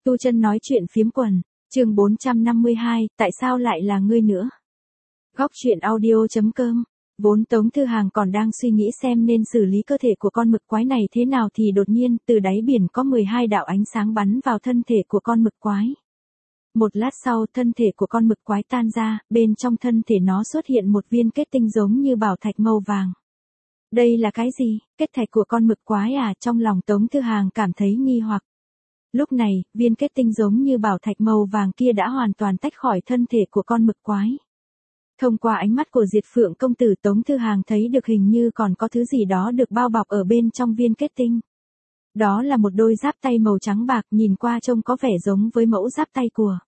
Tu Chân nói chuyện phiếm quần, chương 452, tại sao lại là ngươi nữa? Góc truyện audio.com. Vốn Tống Thư Hàng còn đang suy nghĩ xem nên xử lý cơ thể của con mực quái này thế nào thì đột nhiên từ đáy biển có 12 đạo ánh sáng bắn vào thân thể của con mực quái. Một lát sau thân thể của con mực quái tan ra, bên trong thân thể nó xuất hiện một viên kết tinh giống như bảo thạch màu vàng. Đây là cái gì? Kết thạch của con mực quái à? Trong lòng Tống Thư Hàng cảm thấy nghi hoặc. Lúc này, viên kết tinh giống như bảo thạch màu vàng kia đã hoàn toàn tách khỏi thân thể của con mực quái. Thông qua ánh mắt của Diệt Phượng công tử, Tống Thư Hàng thấy được hình như còn có thứ gì đó được bao bọc ở bên trong viên kết tinh. Đó là một đôi giáp tay màu trắng bạc, nhìn qua trông có vẻ giống với mẫu giáp tay của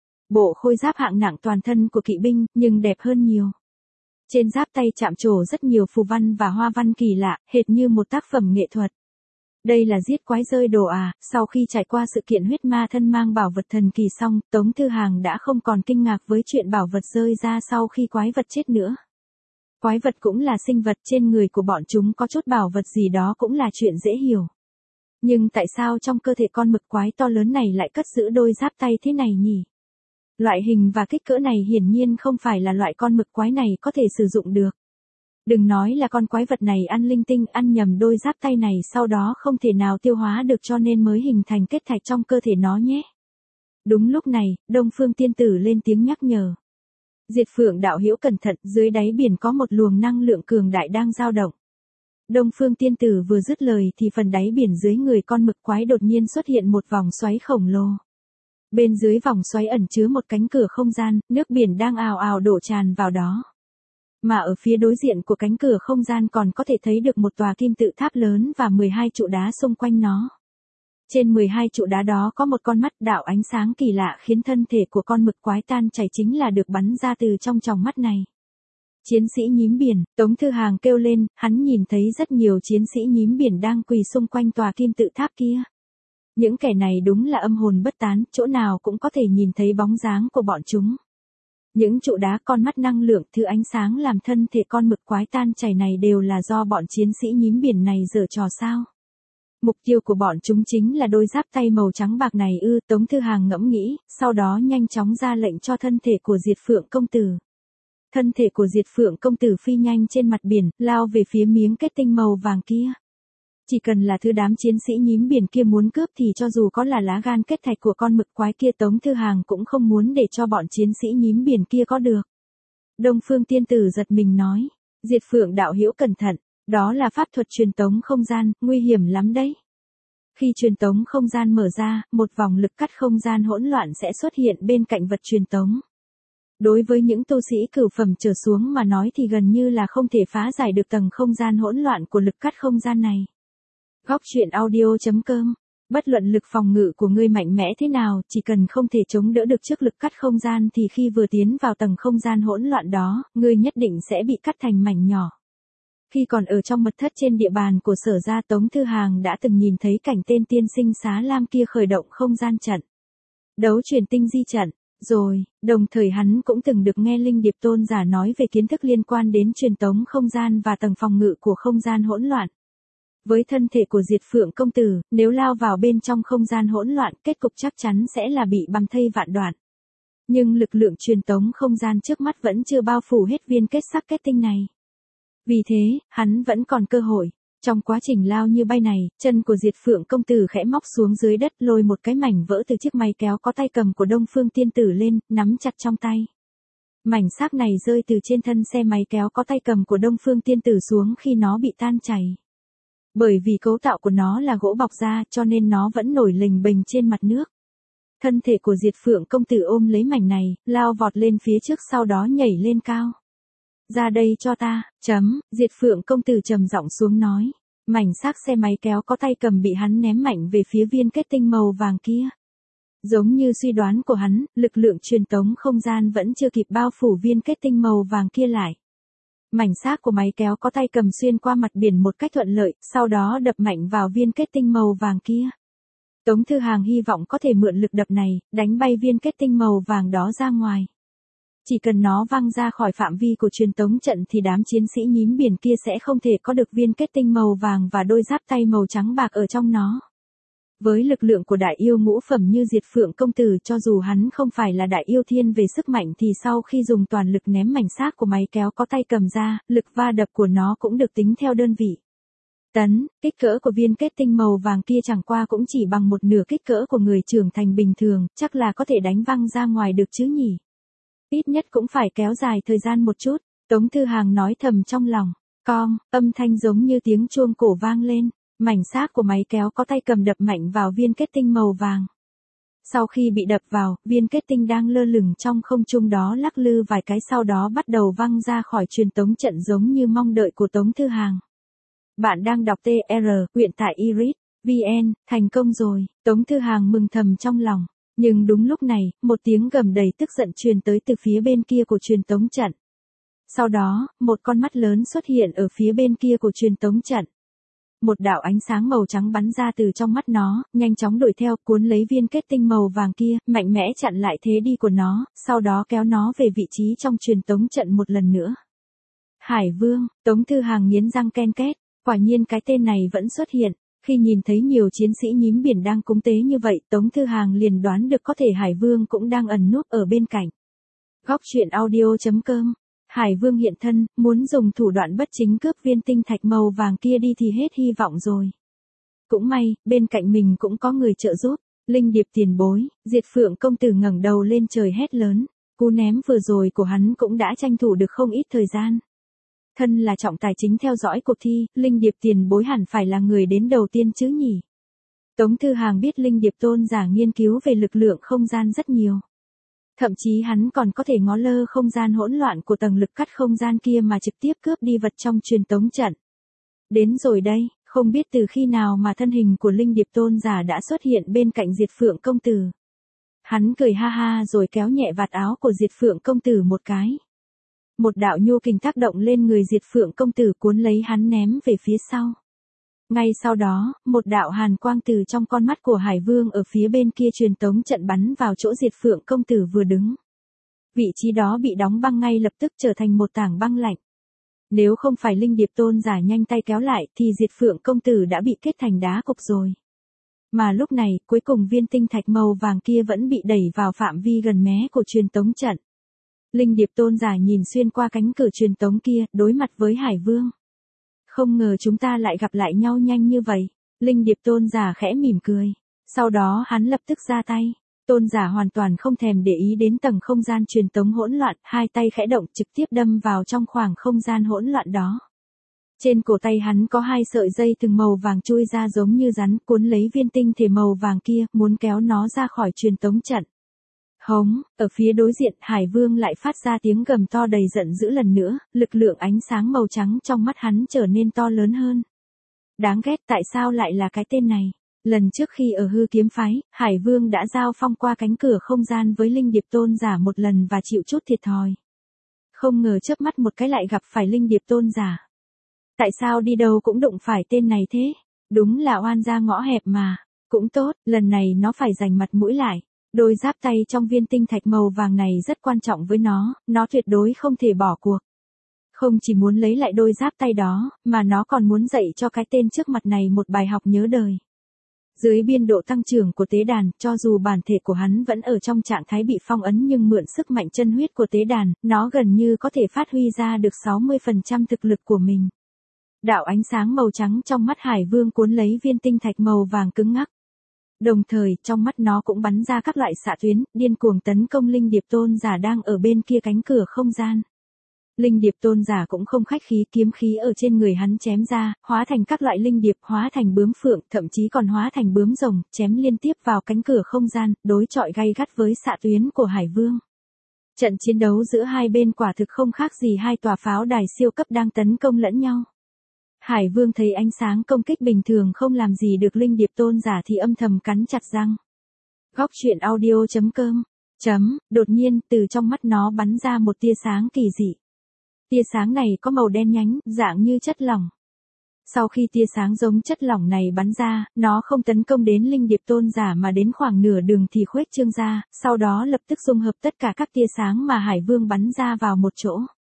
bộ khôi giáp hạng nặng toàn thân của kỵ binh, nhưng đẹp hơn nhiều. Trên giáp tay chạm trổ rất nhiều phù văn và hoa văn kỳ lạ, hệt như một tác phẩm nghệ thuật. Đây là giết quái rơi đồ à? Sau khi trải qua sự kiện huyết ma thân mang bảo vật thần kỳ xong, Tống Thư Hàng đã không còn kinh ngạc với chuyện bảo vật rơi ra sau khi quái vật chết nữa. Quái vật cũng là sinh vật, trên người của bọn chúng có chút bảo vật gì đó cũng là chuyện dễ hiểu. Nhưng tại sao trong cơ thể con mực quái to lớn này lại cất giữ đôi giáp tay thế này nhỉ? Loại hình và kích cỡ này hiển nhiên không phải là loại con mực quái này có thể sử dụng được. Đừng nói là con quái vật này ăn linh tinh, ăn nhầm đôi giáp tay này sau đó không thể nào tiêu hóa được cho nên mới hình thành kết thạch trong cơ thể nó nhé. Đúng lúc này, Đông Phương Tiên Tử lên tiếng nhắc nhở. Diệt Phượng đạo hữu cẩn thận, dưới đáy biển có một luồng năng lượng cường đại đang dao động. Đông Phương Tiên Tử vừa dứt lời thì phần đáy biển dưới người con mực quái đột nhiên xuất hiện một vòng xoáy khổng lồ. Bên dưới vòng xoáy ẩn chứa một cánh cửa không gian, nước biển đang ào ào đổ tràn vào đó. Mà ở phía đối diện của cánh cửa không gian còn có thể thấy được một tòa kim tự tháp lớn và 12 trụ đá xung quanh nó. Trên 12 trụ đá đó có một con mắt đạo ánh sáng kỳ lạ khiến thân thể của con mực quái tan chảy chính là được bắn ra từ trong tròng mắt này. Chiến sĩ nhím biển, Tống Thư Hàng kêu lên, hắn nhìn thấy rất nhiều chiến sĩ nhím biển đang quỳ xung quanh tòa kim tự tháp kia. Những kẻ này đúng là âm hồn bất tán, chỗ nào cũng có thể nhìn thấy bóng dáng của bọn chúng. Những trụ đá, con mắt năng lượng, thứ ánh sáng làm thân thể con mực quái tan chảy này đều là do bọn chiến sĩ nhím biển này giở trò sao? Mục tiêu của bọn chúng chính là đôi giáp tay màu trắng bạc này ư? Tống Thư Hàng ngẫm nghĩ, sau đó nhanh chóng ra lệnh cho thân thể của Diệt Phượng công tử. Thân thể của Diệt Phượng công tử phi nhanh trên mặt biển, lao về phía miếng kết tinh màu vàng kia. Chỉ cần là thứ đám chiến sĩ nhím biển kia muốn cướp thì cho dù có là lá gan kết thạch của con mực quái kia Tống Thư Hàng cũng không muốn để cho bọn chiến sĩ nhím biển kia có được. Đông Phương Tiên Tử giật mình nói, Diệt Phượng đạo hữu cẩn thận, đó là pháp thuật truyền tống không gian, nguy hiểm lắm đấy. Khi truyền tống không gian mở ra, một vòng lực cắt không gian hỗn loạn sẽ xuất hiện bên cạnh vật truyền tống. Đối với những tu sĩ cửu phẩm trở xuống mà nói thì gần như là không thể phá giải được tầng không gian hỗn loạn của lực cắt không gian này. Góc truyện audio.com. Bất luận lực phòng ngự của ngươi mạnh mẽ thế nào, chỉ cần không thể chống đỡ được trước lực cắt không gian thì khi vừa tiến vào tầng không gian hỗn loạn đó, ngươi nhất định sẽ bị cắt thành mảnh nhỏ. Khi còn ở trong mật thất trên địa bàn của Sở gia, Tống Thư Hàng đã từng nhìn thấy cảnh tên tiên sinh Xá Lam kia khởi động không gian trận, đấu truyền tinh di trận. Rồi, đồng thời hắn cũng từng được nghe Linh Điệp Tôn giả nói về kiến thức liên quan đến truyền tống không gian và tầng phòng ngự của không gian hỗn loạn. Với thân thể của Diệt Phượng công tử, nếu lao vào bên trong không gian hỗn loạn, kết cục chắc chắn sẽ là bị băm thây vạn đoạn. Nhưng lực lượng truyền tống không gian trước mắt vẫn chưa bao phủ hết viên kết sắc kết tinh này. Vì thế, hắn vẫn còn cơ hội. Trong quá trình lao như bay này, chân của Diệt Phượng công tử khẽ móc xuống dưới đất, lôi một cái mảnh vỡ từ chiếc máy kéo có tay cầm của Đông Phương Tiên Tử lên, nắm chặt trong tay. Mảnh xác này rơi từ trên thân xe máy kéo có tay cầm của Đông Phương Tiên Tử xuống khi nó bị tan chảy. Bởi vì cấu tạo của nó là gỗ bọc da cho nên nó vẫn nổi lềnh bềnh trên mặt nước. Thân thể của Diệt Phượng công tử ôm lấy mảnh này, lao vọt lên phía trước sau đó nhảy lên cao. Ra đây cho ta, Diệt Phượng công tử trầm giọng xuống nói. Mảnh xác xe máy kéo có tay cầm bị hắn ném mạnh về phía viên kết tinh màu vàng kia. Giống như suy đoán của hắn, lực lượng truyền tống không gian vẫn chưa kịp bao phủ viên kết tinh màu vàng kia lại. Mảnh xác của máy kéo có tay cầm xuyên qua mặt biển một cách thuận lợi, sau đó đập mạnh vào viên kết tinh màu vàng kia. Tống Thư Hàng hy vọng có thể mượn lực đập này, đánh bay viên kết tinh màu vàng đó ra ngoài. Chỉ cần nó văng ra khỏi phạm vi của truyền tống trận thì đám chiến sĩ nhím biển kia sẽ không thể có được viên kết tinh màu vàng và đôi giáp tay màu trắng bạc ở trong nó. Với lực lượng của đại yêu ngũ phẩm như Diệt Phượng công tử, cho dù hắn không phải là đại yêu thiên về sức mạnh thì sau khi dùng toàn lực ném mảnh xác của máy kéo có tay cầm ra, lực va đập của nó cũng được tính theo đơn vị. Kích cỡ của viên kết tinh màu vàng kia chẳng qua cũng chỉ bằng một nửa kích cỡ của người trưởng thành bình thường, chắc là có thể đánh văng ra ngoài được chứ nhỉ. Ít nhất cũng phải kéo dài thời gian một chút, Tống Thư Hàng nói thầm trong lòng. Cong, âm thanh giống như tiếng chuông cổ vang lên, mảnh xác của máy kéo có tay cầm đập mạnh vào viên kết tinh màu vàng. Sau khi bị đập vào, viên kết tinh đang lơ lửng trong không trung đó lắc lư vài cái, sau đó bắt đầu văng ra khỏi truyền tống trận giống như mong đợi của Tống Thư Hàng. Bạn đang đọc TR, truyện tại Iris VN, thành công rồi, Tống Thư Hàng mừng thầm trong lòng. Nhưng đúng lúc này, một tiếng gầm đầy tức giận truyền tới từ phía bên kia của truyền tống trận. Sau đó, một con mắt lớn xuất hiện ở phía bên kia của truyền tống trận. Một đạo ánh sáng màu trắng bắn ra từ trong mắt nó, nhanh chóng đuổi theo, cuốn lấy viên kết tinh màu vàng kia, mạnh mẽ chặn lại thế đi của nó, sau đó kéo nó về vị trí trong truyền tống trận một lần nữa. Hải Vương, Tống Thư Hàng nghiến răng ken két, quả nhiên cái tên này vẫn xuất hiện. Khi nhìn thấy nhiều chiến sĩ nhím biển đang cúng tế như vậy, Tống Thư Hàng liền đoán được có thể Hải Vương cũng đang ẩn núp ở bên cạnh. Góc truyện audio.com. Hải Vương hiện thân, muốn dùng thủ đoạn bất chính cướp viên tinh thạch màu vàng kia đi thì hết hy vọng rồi. Cũng may, bên cạnh mình cũng có người trợ giúp. Linh Điệp tiền bối, Diệt Phượng công tử ngẩng đầu lên trời hét lớn. Cú ném vừa rồi của hắn cũng đã tranh thủ được không ít thời gian. Thân là trọng tài chính theo dõi cuộc thi, Linh Điệp tiền bối hẳn phải là người đến đầu tiên chứ nhỉ. Tống Thư Hàng biết Linh Điệp tôn giả nghiên cứu về lực lượng không gian rất nhiều. Thậm chí hắn còn có thể ngó lơ không gian hỗn loạn của tầng lực cắt không gian kia mà trực tiếp cướp đi vật trong truyền tống trận. Đến rồi đây, không biết từ khi nào mà thân hình của Linh Điệp tôn giả đã xuất hiện bên cạnh Diệt Phượng công tử. Hắn cười ha ha rồi kéo nhẹ vạt áo của Diệt Phượng công tử một cái. Một đạo nhu kình tác động lên người Diệt Phượng công tử cuốn lấy hắn ném về phía sau. Ngay sau đó, một đạo hàn quang từ trong con mắt của Hải Vương ở phía bên kia truyền tống trận bắn vào chỗ Diệt Phượng công tử vừa đứng. Vị trí đó bị đóng băng ngay lập tức trở thành một tảng băng lạnh. Nếu không phải Linh Điệp tôn giả nhanh tay kéo lại thì Diệt Phượng công tử đã bị kết thành đá cục rồi. Mà lúc này, cuối cùng viên tinh thạch màu vàng kia vẫn bị đẩy vào phạm vi gần mé của truyền tống trận. Linh Điệp tôn giả nhìn xuyên qua cánh cửa truyền tống kia, đối mặt với Hải Vương. Không ngờ chúng ta lại gặp lại nhau nhanh như vậy. Linh Điệp tôn giả khẽ mỉm cười. Sau đó hắn lập tức ra tay. Tôn giả hoàn toàn không thèm để ý đến tầng không gian truyền tống hỗn loạn, hai tay khẽ động trực tiếp đâm vào trong khoảng không gian hỗn loạn đó. Trên cổ tay hắn có hai sợi dây thừng màu vàng chui ra giống như rắn, cuốn lấy viên tinh thể màu vàng kia, muốn kéo nó ra khỏi truyền tống trận. Hống, ở phía đối diện Hải Vương lại phát ra tiếng gầm to đầy giận dữ lần nữa, lực lượng ánh sáng màu trắng trong mắt hắn trở nên to lớn hơn. Đáng ghét, tại sao lại là cái tên này? Lần trước khi ở Hư Kiếm phái, Hải Vương đã giao phong qua cánh cửa không gian với Linh Điệp tôn giả một lần và chịu chút thiệt thòi. Không ngờ chớp mắt một cái lại gặp phải Linh Điệp tôn giả. Tại sao đi đâu cũng đụng phải tên này thế? Đúng là oan gia ngõ hẹp mà. Cũng tốt, lần này nó phải dành mặt mũi lại. Đôi giáp tay trong viên tinh thạch màu vàng này rất quan trọng với nó tuyệt đối không thể bỏ cuộc. Không chỉ muốn lấy lại đôi giáp tay đó, mà nó còn muốn dạy cho cái tên trước mặt này một bài học nhớ đời. Dưới biên độ tăng trưởng của tế đàn, cho dù bản thể của hắn vẫn ở trong trạng thái bị phong ấn nhưng mượn sức mạnh chân huyết của tế đàn, nó gần như có thể phát huy ra được 60% thực lực của mình. Đạo ánh sáng màu trắng trong mắt Hải Vương cuốn lấy viên tinh thạch màu vàng cứng ngắc. Đồng thời, trong mắt nó cũng bắn ra các loại xạ tuyến, điên cuồng tấn công Linh Điệp tôn giả đang ở bên kia cánh cửa không gian. Linh Điệp tôn giả cũng không khách khí, kiếm khí ở trên người hắn chém ra, hóa thành các loại linh điệp, hóa thành bướm phượng, thậm chí còn hóa thành bướm rồng, chém liên tiếp vào cánh cửa không gian, đối chọi gay gắt với xạ tuyến của Hải Vương. Trận chiến đấu giữa hai bên quả thực không khác gì hai tòa pháo đài siêu cấp đang tấn công lẫn nhau. Hải Vương thấy ánh sáng công kích bình thường không làm gì được Linh Điệp tôn giả thì âm thầm cắn chặt răng. Góc truyện audio.com. Đột nhiên, từ trong mắt nó bắn ra một tia sáng kỳ dị. Tia sáng này có màu đen nhánh, dạng như chất lỏng. Sau khi tia sáng giống chất lỏng này bắn ra, nó không tấn công đến Linh Điệp tôn giả mà đến khoảng nửa đường thì khuếch trương ra, sau đó lập tức dung hợp tất cả các tia sáng mà Hải Vương bắn ra vào một chỗ.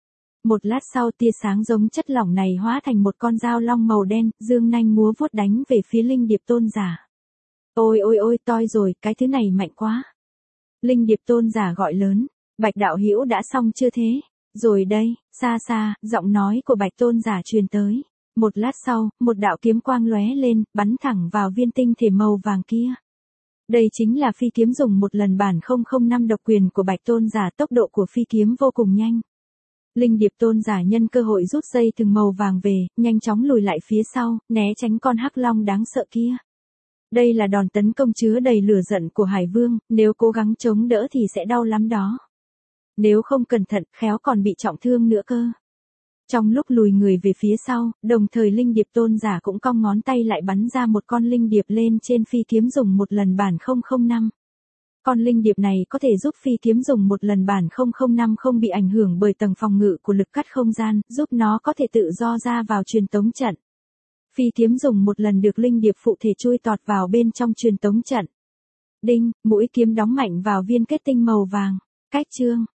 Một lát sau tia sáng giống chất lỏng này hóa thành một con dao long màu đen, dương nanh múa vuốt đánh về phía Linh Điệp tôn giả. Ôi ôi ôi toi rồi, cái thứ này mạnh quá. Linh Điệp tôn giả gọi lớn, Bạch đạo hữu đã xong chưa thế? Rồi đây, xa xa, giọng nói của Bạch tôn giả truyền tới. Một lát sau, một đạo kiếm quang lóe lên, bắn thẳng vào viên tinh thể màu vàng kia. Đây chính là phi kiếm dùng một lần bản 005 độc quyền của Bạch tôn giả, tốc độ của phi kiếm vô cùng nhanh. Linh Điệp tôn giả nhân cơ hội rút dây thừng màu vàng về, nhanh chóng lùi lại phía sau, né tránh con hắc long đáng sợ kia. Đây là đòn tấn công chứa đầy lửa giận của Hải Vương, nếu cố gắng chống đỡ thì sẽ đau lắm đó. Nếu không cẩn thận, khéo còn bị trọng thương nữa cơ. Trong lúc lùi người về phía sau, đồng thời Linh Điệp tôn giả cũng cong ngón tay lại bắn ra một con linh điệp lên trên phi kiếm dùng một lần bản 005. Con linh điệp này có thể giúp phi kiếm dùng một lần bản 005 không bị ảnh hưởng bởi tầng phòng ngự của lực cắt không gian, giúp nó có thể tự do ra vào truyền tống trận. Phi kiếm dùng một lần được linh điệp phụ thể chui tọt vào bên trong truyền tống trận. Đinh, mũi kiếm đóng mạnh vào viên kết tinh màu vàng. Cách chương